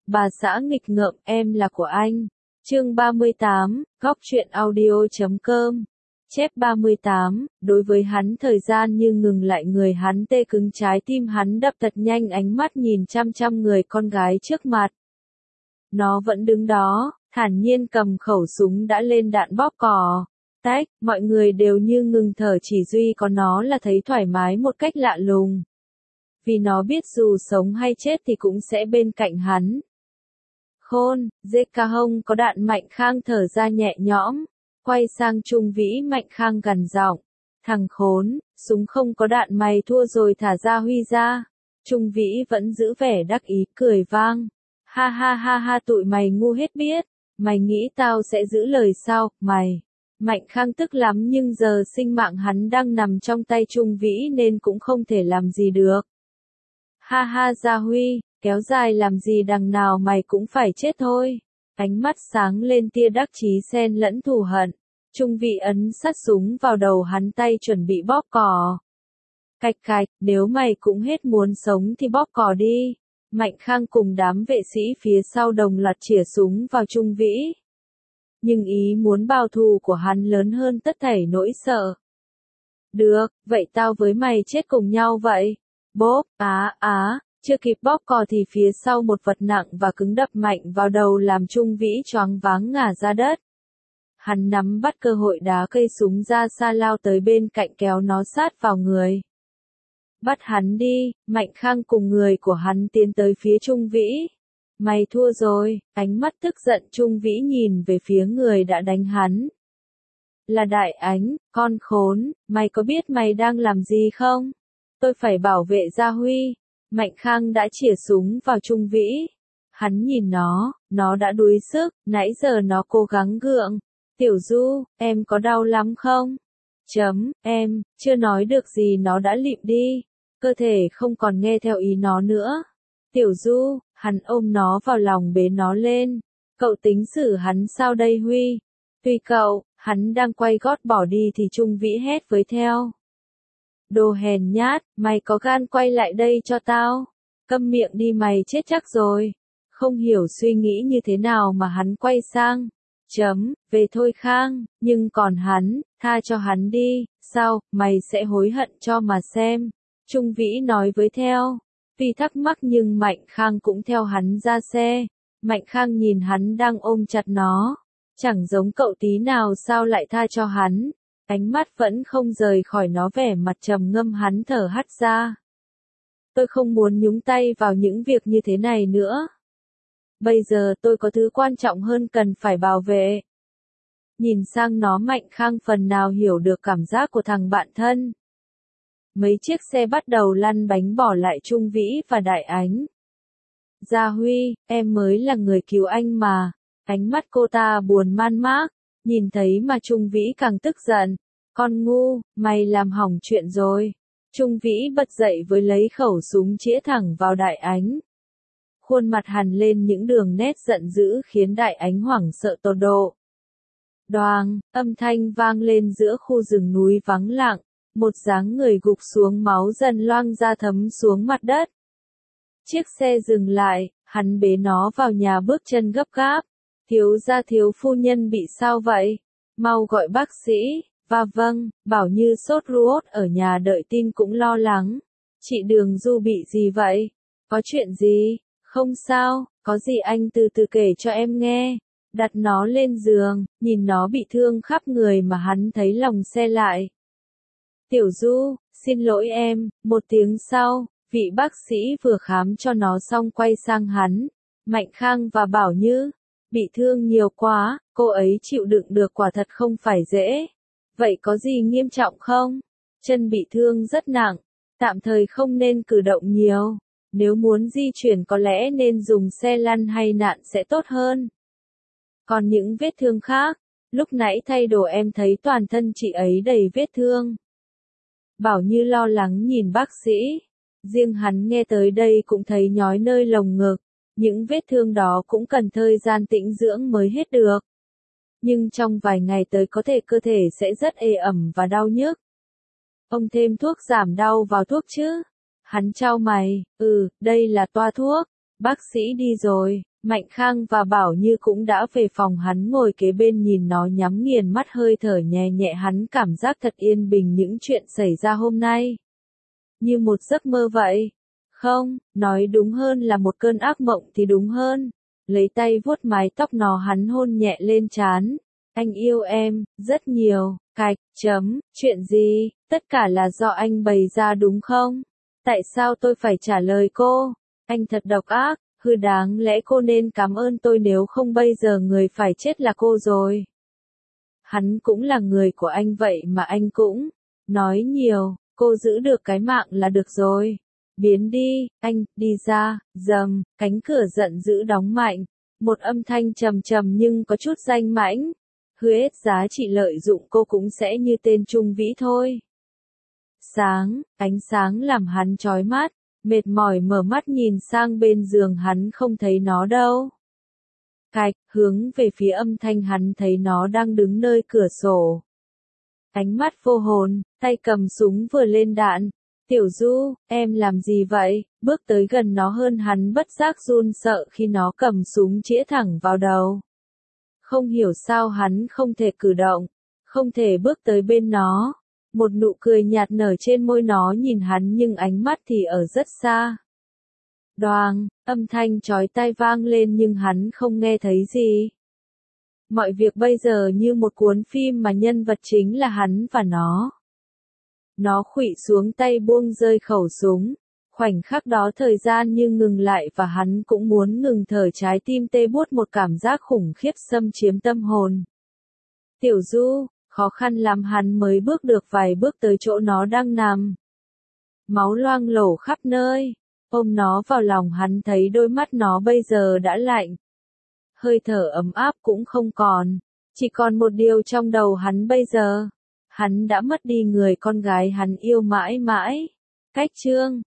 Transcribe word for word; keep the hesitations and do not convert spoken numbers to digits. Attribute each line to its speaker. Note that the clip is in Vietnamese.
Speaker 1: Bà xã nghịch ngợm, em là của anh. Chương ba mươi tám, góc truyện audio.com. Chép ba mươi tám, đối với hắn thời gian như ngừng lại, người hắn tê cứng, trái tim hắn đập thật nhanh, ánh mắt nhìn chăm chăm người con gái trước mặt. Nó vẫn đứng đó, thản nhiên cầm khẩu súng đã lên đạn bóp cò. Tách, mọi người đều như ngừng thở, chỉ duy có nó là thấy thoải mái một cách lạ lùng. Vì nó biết dù sống hay chết thì cũng sẽ bên cạnh hắn. Khôn, dê ca hông có đạn. Mạnh Khang thở ra nhẹ nhõm, quay sang Trung Vĩ. Mạnh Khang gằn giọng, thằng khốn, súng không có đạn, mày thua rồi, thả ra Huy ra. Trung Vĩ vẫn giữ vẻ đắc ý, cười vang. Ha ha ha ha, tụi mày ngu hết biết, mày nghĩ tao sẽ giữ lời sao, mày. Mạnh Khang tức lắm, nhưng giờ sinh mạng hắn đang nằm trong tay Trung Vĩ nên cũng không thể làm gì được. Ha ha, Gia Huy, kéo dài làm gì, đằng nào mày cũng phải chết thôi. Ánh mắt sáng lên tia đắc chí xen lẫn thù hận. Trung Vĩ ấn sát súng vào đầu hắn, tay chuẩn bị bóp cò. Cạch cạch, nếu mày cũng hết muốn sống thì bóp cò đi. Mạnh Khang cùng đám vệ sĩ phía sau đồng loạt chĩa súng vào Trung Vĩ. Nhưng ý muốn báo thù của hắn lớn hơn tất thảy nỗi sợ. Được, vậy tao với mày chết cùng nhau vậy. Bóp, á á, chưa kịp bóp cò thì phía sau một vật nặng và cứng đập mạnh vào đầu, làm Trung Vĩ choáng váng ngả ra đất. Hắn nắm bắt cơ hội đá cây súng ra xa, lao tới bên cạnh kéo nó sát vào người. Bắt hắn đi. Mạnh Khang cùng người của hắn tiến tới phía Trung Vĩ. Mày thua rồi. Ánh mắt tức giận Trung Vĩ nhìn về phía người đã đánh hắn. Là Đại Ánh, con khốn, mày có biết mày đang làm gì không? Tôi phải bảo vệ Gia Huy. Mạnh Khang đã chĩa súng vào Trung Vĩ. Hắn nhìn nó, nó đã đuối sức, nãy giờ nó cố gắng gượng. Tiểu Du, em có đau lắm không? Chấm, em, chưa nói được gì nó đã lịm đi. Cơ thể không còn nghe theo ý nó nữa. Tiểu Du, hắn ôm nó vào lòng, bế nó lên. Cậu tính xử hắn sao đây Huy? Tùy cậu. Hắn đang quay gót bỏ đi thì Trung Vĩ hét với theo. Đồ hèn nhát, mày có gan quay lại đây cho tao. Câm miệng đi, mày chết chắc rồi. Không hiểu suy nghĩ như thế nào mà hắn quay sang. Chấm, về thôi Khang, nhưng còn hắn, tha cho hắn đi, sao, mày sẽ hối hận cho mà xem. Trung Vĩ nói với theo. Vì thắc mắc nhưng Mạnh Khang cũng theo hắn ra xe. Mạnh Khang nhìn hắn đang ôm chặt nó. Chẳng giống cậu tí nào, sao lại tha cho hắn. Ánh mắt vẫn không rời khỏi nó, vẻ mặt trầm ngâm. Hắn thở hắt ra. Tôi không muốn nhúng tay vào những việc như thế này nữa. Bây giờ tôi có thứ quan trọng hơn cần phải bảo vệ. Nhìn sang nó, Mạnh Khang phần nào hiểu được cảm giác của thằng bạn thân. Mấy chiếc xe bắt đầu lăn bánh, bỏ lại Trung Vĩ và Đại Ánh. Gia Huy, em mới là người cứu anh mà. Ánh mắt cô ta buồn man mác, nhìn thấy mà Trung Vĩ càng tức giận. Con ngu, mày làm hỏng chuyện rồi. Trung Vĩ bật dậy với lấy khẩu súng chĩa thẳng vào Đại Ánh. Khuôn mặt hằn lên những đường nét giận dữ khiến Đại Ánh hoảng sợ tột độ. Đoàng, âm thanh vang lên giữa khu rừng núi vắng lặng, một dáng người gục xuống, máu dần loang ra thấm xuống mặt đất. Chiếc xe dừng lại, hắn bế nó vào nhà, bước chân gấp gáp. Thiếu gia, thiếu phu nhân bị sao vậy? Mau gọi bác sĩ. Và vâng, Bảo Như sốt ruột ở nhà đợi tin cũng lo lắng. Chị Đường Du bị gì vậy? Có chuyện gì? Không sao, có gì anh từ từ kể cho em nghe. Đặt nó lên giường, nhìn nó bị thương khắp người mà hắn thấy lòng se lại. Tiểu Du, xin lỗi em. Một tiếng sau, vị bác sĩ vừa khám cho nó xong quay sang hắn. Mạnh Khang và Bảo Như, bị thương nhiều quá, cô ấy chịu đựng được quả thật không phải dễ. Vậy có gì nghiêm trọng không? Chân bị thương rất nặng, tạm thời không nên cử động nhiều. Nếu muốn di chuyển có lẽ nên dùng xe lăn hay nạng sẽ tốt hơn. Còn những vết thương khác, lúc nãy thay đồ em thấy toàn thân chị ấy đầy vết thương. Bảo Như lo lắng nhìn bác sĩ. Riêng hắn nghe tới đây cũng thấy nhói nơi lồng ngực. Những vết thương đó cũng cần thời gian tĩnh dưỡng mới hết được. Nhưng trong vài ngày tới có thể cơ thể sẽ rất ê ẩm và đau nhức. Ông thêm thuốc giảm đau vào thuốc chứ? Hắn chau mày, ừ, đây là toa thuốc. Bác sĩ đi rồi, Mạnh Khang và Bảo Như cũng đã về phòng hắn ngồi kế bên nhìn nó nhắm nghiền mắt hơi thở nhẹ nhẹ hắn cảm giác thật yên bình những chuyện xảy ra hôm nay. Như một giấc mơ vậy. Không, nói đúng hơn là một cơn ác mộng thì đúng hơn. Lấy tay vuốt mái tóc nó hắn hôn nhẹ lên trán. Anh yêu em, rất nhiều, cạch, chấm, chuyện gì, tất cả là do anh bày ra đúng không? Tại sao tôi phải trả lời cô? Anh thật độc ác, hư đáng lẽ cô nên cảm ơn tôi nếu không bây giờ người phải chết là cô rồi. Hắn cũng là người của anh vậy mà anh cũng nói nhiều, cô giữ được cái mạng là được rồi. Biến đi, anh, đi ra, dầm, cánh cửa giận dữ đóng mạnh. Một âm thanh trầm trầm nhưng có chút danh mãnh. Hứa hết giá trị lợi dụng cô cũng sẽ như tên Trung Vĩ thôi. Sáng, ánh sáng làm hắn chói mắt, mệt mỏi mở mắt nhìn sang bên giường hắn không thấy nó đâu. Cạch, hướng về phía âm thanh hắn thấy nó đang đứng nơi cửa sổ. Ánh mắt vô hồn, tay cầm súng vừa lên đạn. Tiểu Du, em làm gì vậy? Bước tới gần nó hơn hắn bất giác run sợ khi nó cầm súng chĩa thẳng vào đầu. Không hiểu sao hắn không thể cử động, không thể bước tới bên nó. Một nụ cười nhạt nở trên môi nó nhìn hắn nhưng ánh mắt thì ở rất xa. Đoàng, âm thanh chói tai vang lên nhưng hắn không nghe thấy gì. Mọi việc bây giờ như một cuốn phim mà nhân vật chính là hắn và nó. Nó khuỵu xuống tay buông rơi khẩu súng. Khoảnh khắc đó thời gian như ngừng lại và hắn cũng muốn ngừng thở trái tim tê buốt một cảm giác khủng khiếp xâm chiếm tâm hồn. Tiểu Du, khó khăn lắm hắn mới bước được vài bước tới chỗ nó đang nằm. Máu loang lổ khắp nơi. Ôm nó vào lòng hắn thấy đôi mắt nó bây giờ đã lạnh. Hơi thở ấm áp cũng không còn. Chỉ còn một điều trong đầu hắn bây giờ. Hắn đã mất đi người con gái hắn yêu mãi mãi. Cách chương